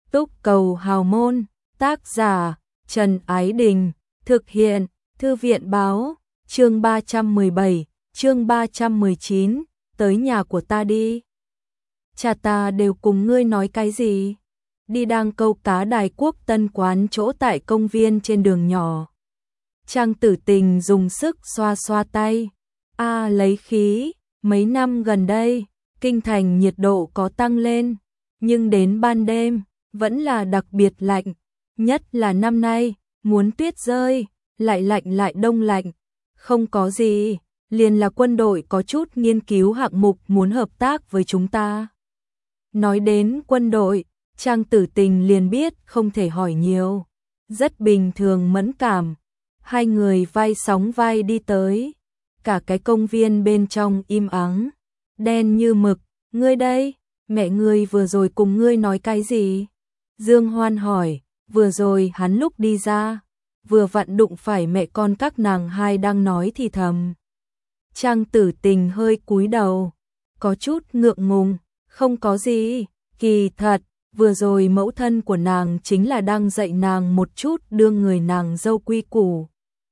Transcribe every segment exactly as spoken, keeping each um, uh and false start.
Túc Cầu Hào Môn, tác giả Trần Ái Đình, thực hiện Thư viện Báo, chương ba trăm mười bảy, chương ba trăm mười chín, tới nhà của ta đi. Cha ta đều cùng ngươi nói cái gì? Đi đang câu cá Đài Quốc Tân quán chỗ tại công viên trên đường nhỏ. Trang Tử Tình dùng sức xoa xoa tay. A à, lấy khí, mấy năm gần đây, kinh thành nhiệt độ có tăng lên, nhưng đến ban đêm, vẫn là đặc biệt lạnh, nhất là năm nay, muốn tuyết rơi, lại lạnh lại đông lạnh, không có gì, liền là quân đội có chút nghiên cứu hạng mục muốn hợp tác với chúng ta. Nói đến quân đội, Trang Tử Tình liền biết không thể hỏi nhiều, rất bình thường mẫn cảm. Hai người vai sóng vai đi tới, cả cái công viên bên trong im ắng, đen như mực. Ngươi đây, mẹ ngươi vừa rồi cùng ngươi nói cái gì? Dương Hoan hỏi, vừa rồi hắn lúc đi ra, vừa vặn đụng phải mẹ con các nàng hai đang nói thì thầm. Trang Tử Tình hơi cúi đầu, có chút ngượng ngùng, không có gì, kỳ thật, vừa rồi mẫu thân của nàng chính là đang dạy nàng một chút đưa người nàng dâu quy củ.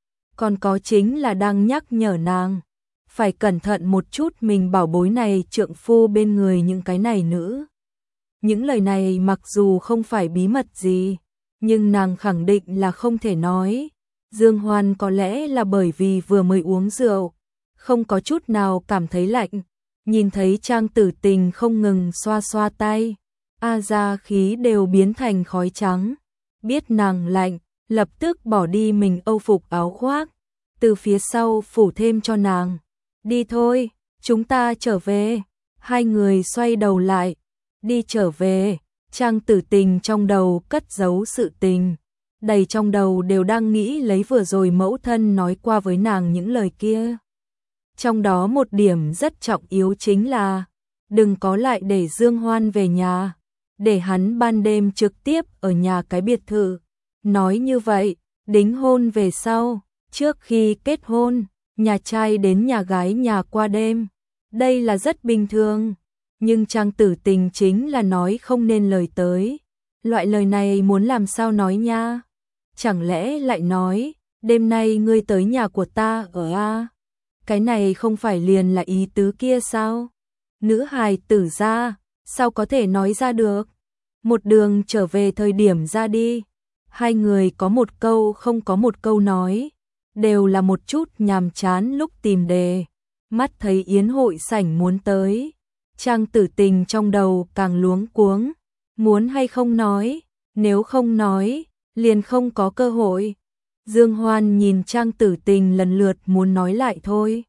Còn có chính là đang nhắc nhở nàng, phải cẩn thận một chút mình bảo bối này trượng phu bên người những cái này nữ. Những lời này mặc dù không phải bí mật gì, nhưng nàng khẳng định là không thể nói. Dương Hoan có lẽ là bởi vì vừa mới uống rượu, không có chút nào cảm thấy lạnh, nhìn thấy Trang Tử Tình không ngừng xoa xoa tay, a ra khí đều biến thành khói trắng, biết nàng lạnh, lập tức bỏ đi mình âu phục áo khoác, từ phía sau phủ thêm cho nàng. Đi thôi, chúng ta trở về. Hai người xoay đầu lại, đi trở về. Trang Tử Tình trong đầu cất giấu sự tình, đầy trong đầu đều đang nghĩ lấy vừa rồi mẫu thân nói qua với nàng những lời kia. Trong đó một điểm rất trọng yếu chính là đừng có lại để Dương Hoan về nhà, để hắn ban đêm trực tiếp ở nhà cái biệt thự. Nói như vậy, đính hôn về sau, trước khi kết hôn, nhà trai đến nhà gái nhà qua đêm, đây là rất bình thường. Nhưng Trang Tử Tình chính là nói không nên lời tới. Loại lời này muốn làm sao nói nha? Chẳng lẽ lại nói, đêm nay ngươi tới nhà của ta ở a? Cái này không phải liền là ý tứ kia sao? Nữ hài tử ra, sao có thể nói ra được? Một đường trở về thời điểm ra đi, hai người có một câu không có một câu nói, đều là một chút nhàm chán lúc tìm đề. Mắt thấy yến hội sảnh muốn tới, Trang Tử Tình trong đầu càng luống cuống, muốn hay không nói, nếu không nói, liền không có cơ hội. Dương Hoan nhìn Trang Tử Tình lần lượt muốn nói lại thôi.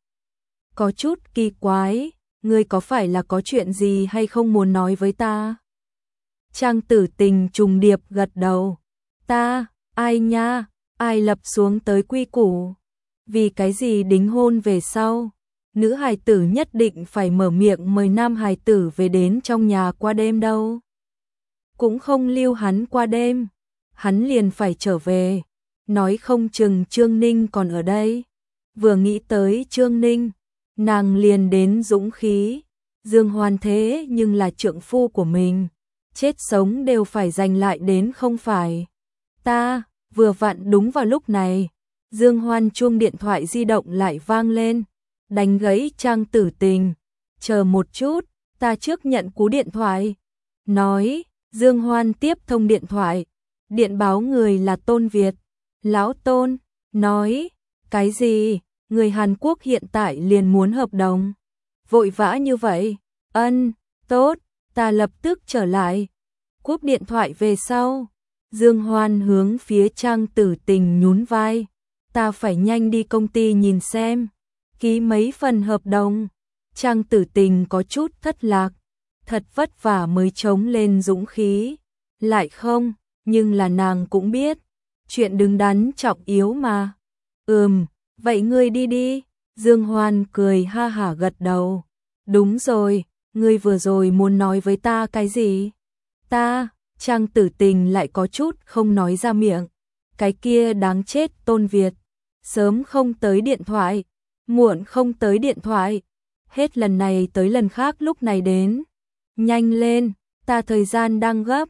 Có chút kỳ quái, ngươi có phải là có chuyện gì hay không muốn nói với ta? Trang Tử Tình trùng điệp gật đầu. Ta, ai nha, ai lập xuống tới quy củ? Vì cái gì đính hôn về sau, nữ hài tử nhất định phải mở miệng mời nam hài tử về đến trong nhà qua đêm đâu? Cũng không lưu hắn qua đêm, hắn liền phải trở về. Nói không chừng Trương Ninh còn ở đây. Vừa nghĩ tới Trương Ninh, nàng liền đến dũng khí. Dương Hoan thế nhưng là trượng phu của mình, chết sống đều phải giành lại đến không phải. Ta, vừa vặn đúng vào lúc này, Dương Hoan chuông điện thoại di động lại vang lên, đánh gãy Trang Tử Tình. Chờ một chút, ta trước nhận cú điện thoại. Nói, Dương Hoan tiếp thông điện thoại, điện báo người là Tôn Việt. Lão Tôn, nói, cái gì, người Hàn Quốc hiện tại liền muốn hợp đồng. Vội vã như vậy, ân, tốt, ta lập tức trở lại. Cúp điện thoại về sau, Dương Hoan hướng phía Trang Tử Tình nhún vai. Ta phải nhanh đi công ty nhìn xem, ký mấy phần hợp đồng. Trang Tử Tình có chút thất lạc, thật vất vả mới chống lên dũng khí. Lại không, nhưng là nàng cũng biết, chuyện đứng đắn trọng yếu mà. Ừm, vậy ngươi đi đi. Dương Hoan cười ha hả gật đầu. Đúng rồi, ngươi vừa rồi muốn nói với ta cái gì? Ta, Trang Tử Tình lại có chút không nói ra miệng. Cái kia đáng chết Tôn Việt, sớm không tới điện thoại, muộn không tới điện thoại, hết lần này tới lần khác lúc này đến. Nhanh lên, ta thời gian đang gấp.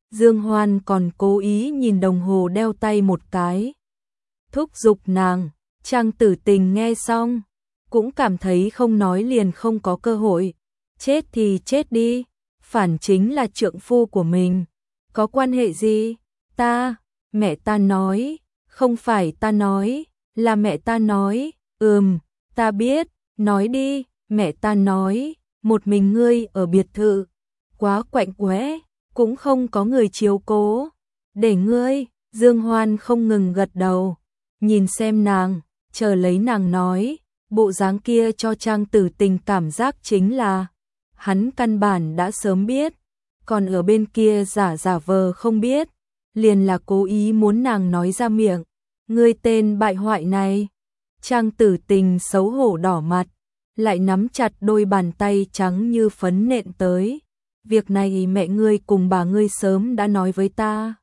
Dương Hoan còn cố ý nhìn đồng hồ đeo tay một cái, thúc giục nàng. Trang Tử Tình nghe xong, cũng cảm thấy không nói liền không có cơ hội. Chết thì chết đi, phản chính là trượng phu của mình. Có quan hệ gì? Ta, mẹ ta nói, không phải ta nói, là mẹ ta nói. Ừm, ta biết, nói đi. Mẹ ta nói, một mình ngươi ở biệt thự, quá quạnh quẽ, cũng không có người chiếu cố. Để ngươi. Dương Hoan không ngừng gật đầu, nhìn xem nàng, chờ lấy nàng nói. Bộ dáng kia cho Trang Tử Tình cảm giác chính là hắn căn bản đã sớm biết, còn ở bên kia giả giả vờ không biết, liền là cố ý muốn nàng nói ra miệng. Ngươi tên bại hoại này. Trang Tử Tình xấu hổ đỏ mặt, lại nắm chặt đôi bàn tay trắng như phấn nện tới. Việc này mẹ ngươi cùng bà ngươi sớm đã nói với ta.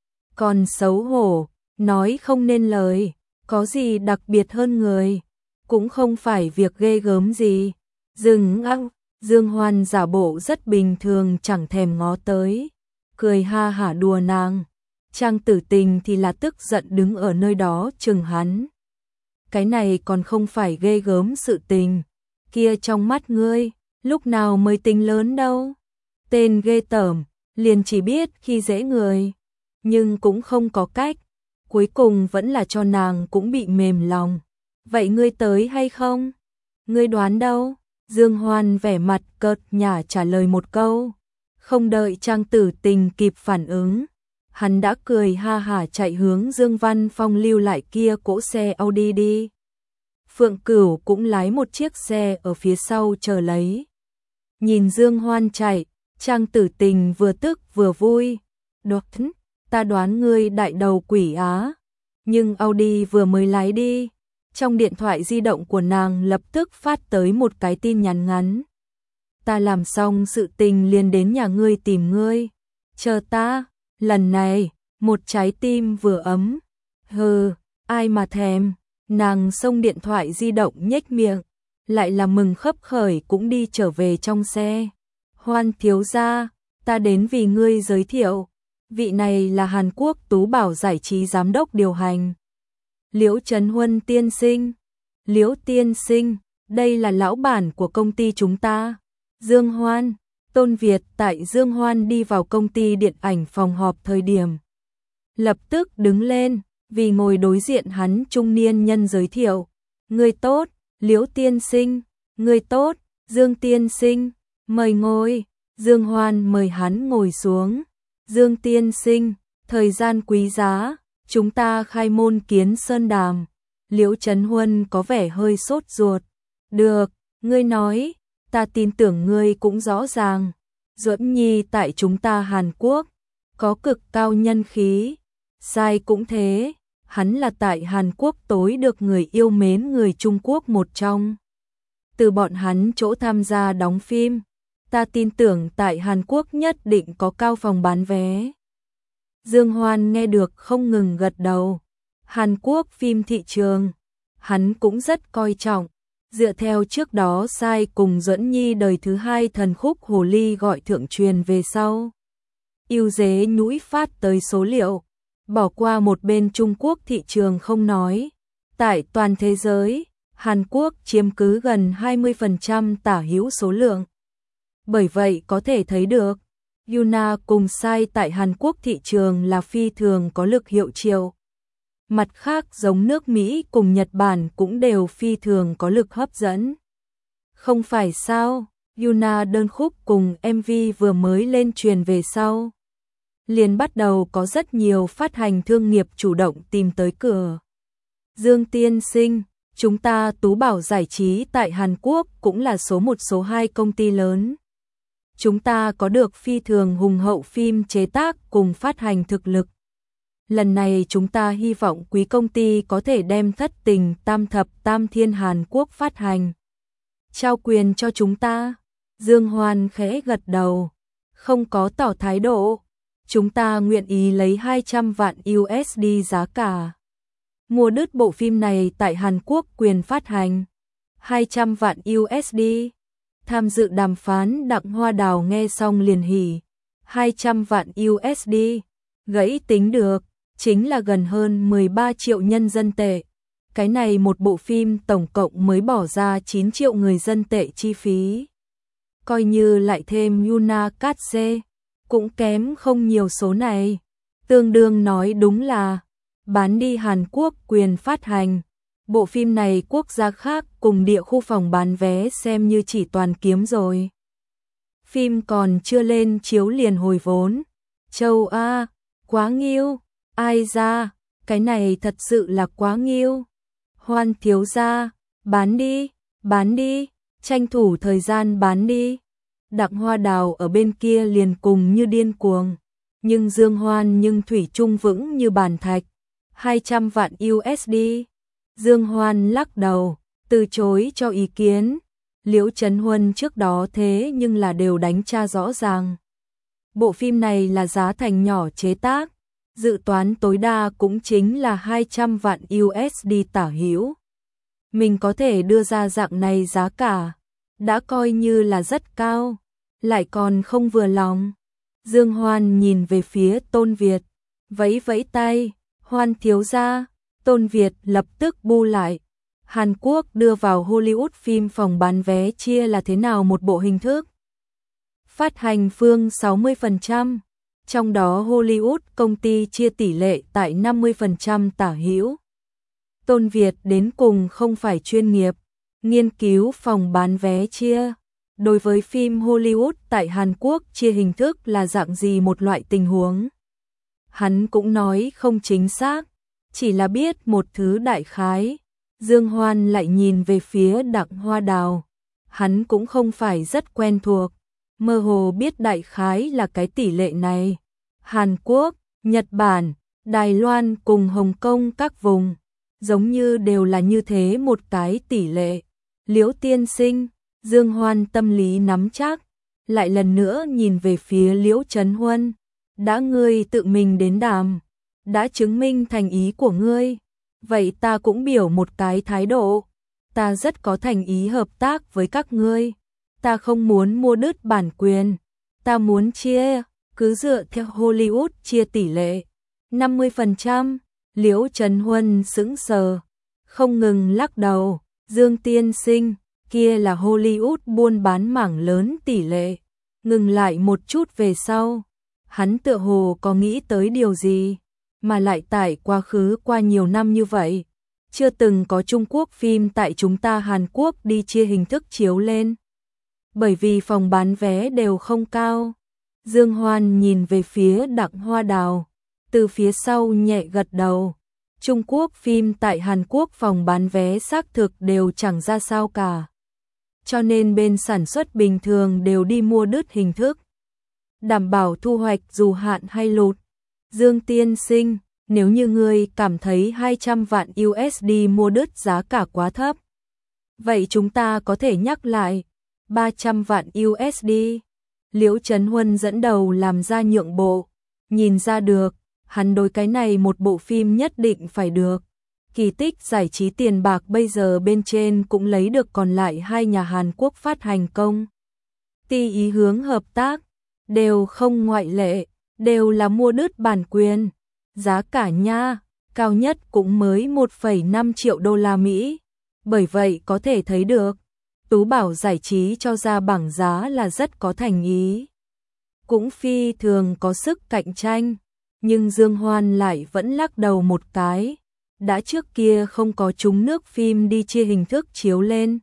Còn xấu hổ, nói không nên lời, có gì đặc biệt hơn người, cũng không phải việc ghê gớm gì. Dừng ăng, Dương Hoan giả bộ rất bình thường chẳng thèm ngó tới, cười ha hả đùa nàng. Trang Tử Tình thì là tức giận đứng ở nơi đó chừng hắn. Cái này còn không phải ghê gớm sự tình, kia trong mắt ngươi, lúc nào mới tính lớn đâu. Tên ghê tởm, liền chỉ biết khi dễ người, nhưng cũng không có cách, cuối cùng vẫn là cho nàng cũng bị mềm lòng. Vậy ngươi tới hay không? Ngươi đoán đâu? Dương Hoan vẻ mặt cợt nhả trả lời một câu. Không đợi Trang Tử Tình kịp phản ứng, hắn đã cười ha hả chạy hướng Dương Văn Phong lưu lại kia cỗ xe Audi đi. Phượng Cửu cũng lái một chiếc xe ở phía sau chờ lấy. Nhìn Dương Hoan chạy, Trang Tử Tình vừa tức vừa vui. Đột, ta đoán ngươi đại đầu quỷ á. Nhưng Audi vừa mới lái đi, trong điện thoại di động của nàng lập tức phát tới một cái tin nhắn ngắn. Ta làm xong sự tình liền đến nhà ngươi tìm ngươi. Chờ ta, lần này, một trái tim vừa ấm. Hừ, ai mà thèm. Nàng xông điện thoại di động nhếch miệng, lại là mừng khấp khởi cũng đi trở về trong xe. Hoan thiếu gia, ta đến vì ngươi giới thiệu. Vị này là Hàn Quốc Tú Bảo giải trí giám đốc điều hành. Liễu Trấn Huân tiên sinh. Liễu tiên sinh, đây là lão bản của công ty chúng ta. Dương Hoan, Tôn Việt tại Dương Hoan đi vào công ty điện ảnh phòng họp thời điểm. Lập tức đứng lên, vì ngồi đối diện hắn trung niên nhân giới thiệu. Người tốt, Liễu tiên sinh. Người tốt, Dương tiên sinh. Mời ngồi. Dương Hoan mời hắn ngồi xuống. Dương tiên sinh, thời gian quý giá, chúng ta khai môn kiến sơn đàm. Liễu Trấn Huân có vẻ hơi sốt ruột. Được, ngươi nói, ta tin tưởng ngươi cũng rõ ràng. Duẫn Nhi tại chúng ta Hàn Quốc, có cực cao nhân khí. Sai cũng thế, hắn là tại Hàn Quốc tối được người yêu mến người Trung Quốc một trong. Từ bọn hắn chỗ tham gia đóng phim, ta tin tưởng tại Hàn Quốc nhất định có cao phòng bán vé. Dương Hoan nghe được không ngừng gật đầu. Hàn Quốc phim thị trường, hắn cũng rất coi trọng. Dựa theo trước đó Sai cùng Duẫn Nhi đời thứ hai thần khúc Hồ Ly gọi thượng truyền về sau. Yêu dế nhũi phát tới số liệu, bỏ qua một bên Trung Quốc thị trường không nói. Tại toàn thế giới, Hàn Quốc chiếm cứ gần hai mươi phần trăm tả hữu số lượng. Bởi vậy có thể thấy được, Yuna cùng Sai tại Hàn Quốc thị trường là phi thường có lực hiệu triệu. Mặt khác giống nước Mỹ cùng Nhật Bản cũng đều phi thường có lực hấp dẫn. Không phải sao, Yuna đơn khúc cùng em vê vừa mới lên truyền về sau. Liền bắt đầu có rất nhiều phát hành thương nghiệp chủ động tìm tới cửa. Dương tiên sinh, chúng ta Tú Bảo giải trí tại Hàn Quốc cũng là số một số hai công ty lớn. Chúng ta có được phi thường hùng hậu phim chế tác cùng phát hành thực lực. Lần này chúng ta hy vọng quý công ty có thể đem Thất Tình Tam Thập Tam Thiên Hàn Quốc phát hành. Trao quyền cho chúng ta. Dương Hoan khẽ gật đầu, không có tỏ thái độ. Chúng ta nguyện ý lấy hai trăm vạn u ét đê giá cả. Mua đứt bộ phim này tại Hàn Quốc quyền phát hành. hai trăm vạn u ét đê. Tham dự đàm phán Đặng Hoa Đào nghe xong liền hỉ. hai trăm vạn u ét đê, gãy tính được, chính là gần hơn mười ba triệu nhân dân tệ. Cái này một bộ phim tổng cộng mới bỏ ra chín triệu người dân tệ chi phí. Coi như lại thêm Yuna Katse, cũng kém không nhiều số này. Tương đương nói đúng là bán đi Hàn Quốc quyền phát hành. Bộ phim này quốc gia khác cùng địa khu phòng bán vé xem như chỉ toàn kiếm rồi. Phim còn chưa lên chiếu liền hồi vốn. Châu A, quá nghiêu, ai ra, cái này thật sự là quá nghiêu. Hoan thiếu gia, bán đi, bán đi, tranh thủ thời gian bán đi. Đặng Hoa Đào ở bên kia liền cùng như điên cuồng, nhưng Dương Hoan nhưng thủy chung vững như bàn thạch. hai trăm vạn u ét đê. Dương Hoan lắc đầu, từ chối cho ý kiến. Liễu Trấn Huân trước đó thế nhưng là đều đánh tra rõ ràng. Bộ phim này là giá thành nhỏ chế tác, dự toán tối đa cũng chính là hai trăm vạn u ét đê tả hữu. Mình có thể đưa ra dạng này giá cả, đã coi như là rất cao, lại còn không vừa lòng. Dương Hoan nhìn về phía Tôn Việt, vẫy vẫy tay, Hoan thiếu gia. Tôn Việt lập tức bu lại. Hàn Quốc đưa vào Hollywood phim phòng bán vé chia là thế nào một bộ hình thức? Phát hành phương sáu mươi phần trăm, trong đó Hollywood công ty chia tỷ lệ tại năm mươi phần trăm tả hữu. Tôn Việt đến cùng không phải chuyên nghiệp, nghiên cứu phòng bán vé chia. Đối với phim Hollywood tại Hàn Quốc chia hình thức là dạng gì một loại tình huống. Hắn cũng nói không chính xác, chỉ là biết một thứ đại khái. Dương Hoan lại nhìn về phía Đặng Hoa Đào. Hắn cũng không phải rất quen thuộc, mơ hồ biết đại khái là cái tỷ lệ này. Hàn Quốc, Nhật Bản, Đài Loan cùng Hồng Kông các vùng, giống như đều là như thế một cái tỷ lệ. Liễu tiên sinh, Dương Hoan tâm lý nắm chắc, lại lần nữa nhìn về phía Liễu Trấn Huân. Đã ngươi tự mình đến đàm, đã chứng minh thành ý của ngươi, vậy ta cũng biểu một cái thái độ. Ta rất có thành ý hợp tác với các ngươi. Ta không muốn mua đứt bản quyền, ta muốn chia, cứ dựa theo Hollywood chia tỷ lệ năm mươi phần trăm. Liễu Trấn Huân sững sờ, không ngừng lắc đầu. Dương tiên sinh, kia là Hollywood buôn bán mảng lớn tỷ lệ. Ngừng lại một chút về sau, hắn tựa hồ có nghĩ tới điều gì, mà lại tại quá khứ qua nhiều năm như vậy, chưa từng có Trung Quốc phim tại chúng ta Hàn Quốc đi chia hình thức chiếu lên. Bởi vì phòng bán vé đều không cao. Dương Hoan nhìn về phía Đặng Hoa Đào, từ phía sau nhẹ gật đầu. Trung Quốc phim tại Hàn Quốc phòng bán vé xác thực đều chẳng ra sao cả. Cho nên bên sản xuất bình thường đều đi mua đứt hình thức, đảm bảo thu hoạch dù hạn hay lụt. Dương tiên sinh, nếu như ngươi cảm thấy hai trăm vạn u ét đê mua đứt giá cả quá thấp, vậy chúng ta có thể nhắc lại ba trăm vạn u ét đê. Liễu Trấn Huân dẫn đầu làm ra nhượng bộ, nhìn ra được, hắn đối cái này một bộ phim nhất định phải được. Kỳ tích giải trí tiền bạc bây giờ bên trên cũng lấy được còn lại hai nhà Hàn Quốc phát hành công ty ý hướng hợp tác, đều không ngoại lệ, đều là mua đứt bản quyền. Giá cả nha, cao nhất cũng mới một phẩy năm triệu đô la Mỹ. Bởi vậy có thể thấy được, Tú Bảo giải trí cho ra bảng giá là rất có thành ý, cũng phi thường có sức cạnh tranh. Nhưng Dương Hoan lại vẫn lắc đầu một cái, đã trước kia không có trúng nước phim đi chia hình thức chiếu lên.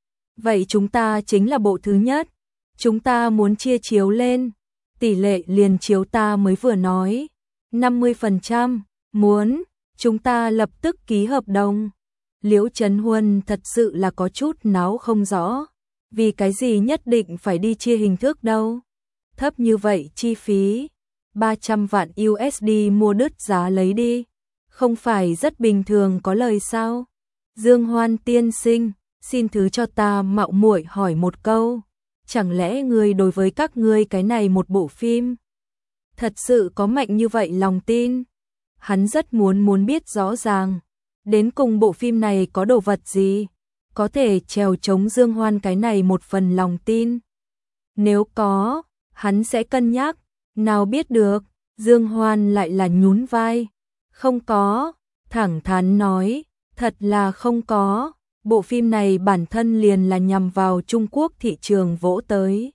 Vậy chúng ta chính là bộ thứ nhất, chúng ta muốn chia chiếu lên, tỷ lệ liền chiếu ta mới vừa nói, năm mươi phần trăm, muốn, chúng ta lập tức ký hợp đồng. Liễu Trấn Huân thật sự là có chút náo không rõ, vì cái gì nhất định phải đi chia hình thức đâu. Thấp như vậy chi phí, ba trăm vạn u ét đê mua đứt giá lấy đi, không phải rất bình thường có lời sao? Dương Hoan tiên sinh, xin thứ cho ta mạo muội hỏi một câu, chẳng lẽ ngươi đối với các ngươi cái này một bộ phim thật sự có mạnh như vậy lòng tin? Hắn rất muốn muốn biết rõ ràng, đến cùng bộ phim này có đồ vật gì có thể trèo chống Dương Hoan cái này một phần lòng tin. Nếu có, hắn sẽ cân nhắc, Nào biết được, Dương Hoan lại là nhún vai. Không có, thẳng thắn nói, thật là không có. Bộ phim này bản thân liền là nhằm vào Trung Quốc thị trường vỗ tới.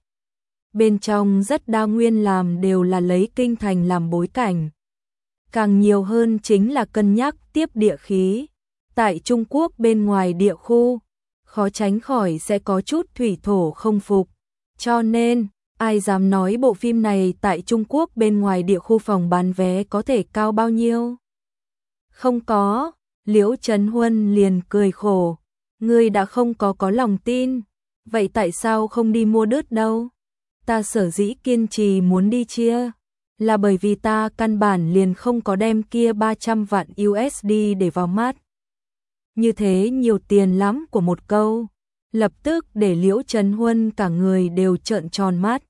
Bên trong rất đa nguyên làm đều là lấy kinh thành làm bối cảnh. Càng nhiều hơn chính là cân nhắc tiếp địa khí. Tại Trung Quốc bên ngoài địa khu, khó tránh khỏi sẽ có chút thủy thổ không phục. Cho nên, ai dám nói bộ phim này tại Trung Quốc bên ngoài địa khu phòng bán vé có thể cao bao nhiêu? Không có, Liễu Trấn Huân liền cười khổ. Ngươi đã không có có lòng tin, vậy tại sao không đi mua đứt đâu? Ta sở dĩ kiên trì muốn đi chia, là bởi vì ta căn bản liền không có đem kia ba trăm vạn u ét đê để vào mắt. Như thế nhiều tiền lắm của một câu, lập tức để Liễu Trấn Huân cả người đều trợn tròn mắt.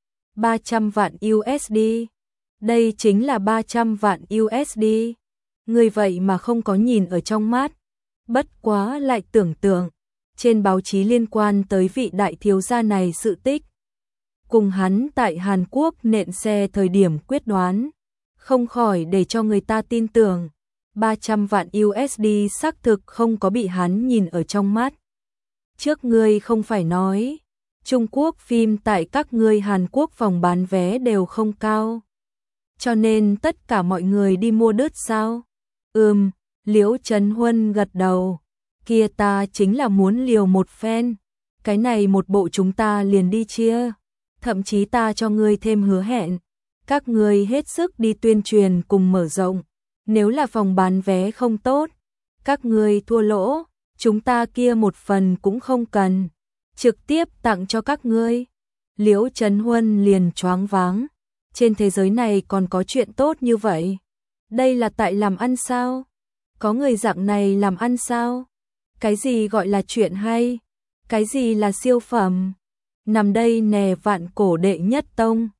ba trăm vạn u ét đê, đây chính là ba trăm vạn u ét đê, người vậy mà không có nhìn ở trong mắt. Bất quá lại tưởng tượng, trên báo chí liên quan tới vị đại thiếu gia này sự tích. Cùng hắn tại Hàn Quốc nện xe thời điểm quyết đoán, không khỏi để cho người ta tin tưởng. ba trăm vạn u ét đê xác thực không có bị hắn nhìn ở trong mắt. Trước ngươi không phải nói, Trung Quốc phim tại các ngươi Hàn Quốc phòng bán vé đều không cao. Cho nên tất cả mọi người đi mua đứt sao? Ừm. Liễu Trấn Huân gật đầu, kia ta chính là muốn liều một phen, cái này một bộ chúng ta liền đi chia, thậm chí ta cho ngươi thêm hứa hẹn, các ngươi hết sức đi tuyên truyền cùng mở rộng, nếu là phòng bán vé không tốt, các ngươi thua lỗ, chúng ta kia một phần cũng không cần, trực tiếp tặng cho các ngươi. Liễu Trấn Huân liền choáng váng, trên thế giới này còn có chuyện tốt như vậy, đây là tại làm ăn sao? Có người dạng này làm ăn sao? Cái gì gọi là chuyện hay? Cái gì là siêu phẩm? Nằm đây nè vạn cổ đệ nhất tông.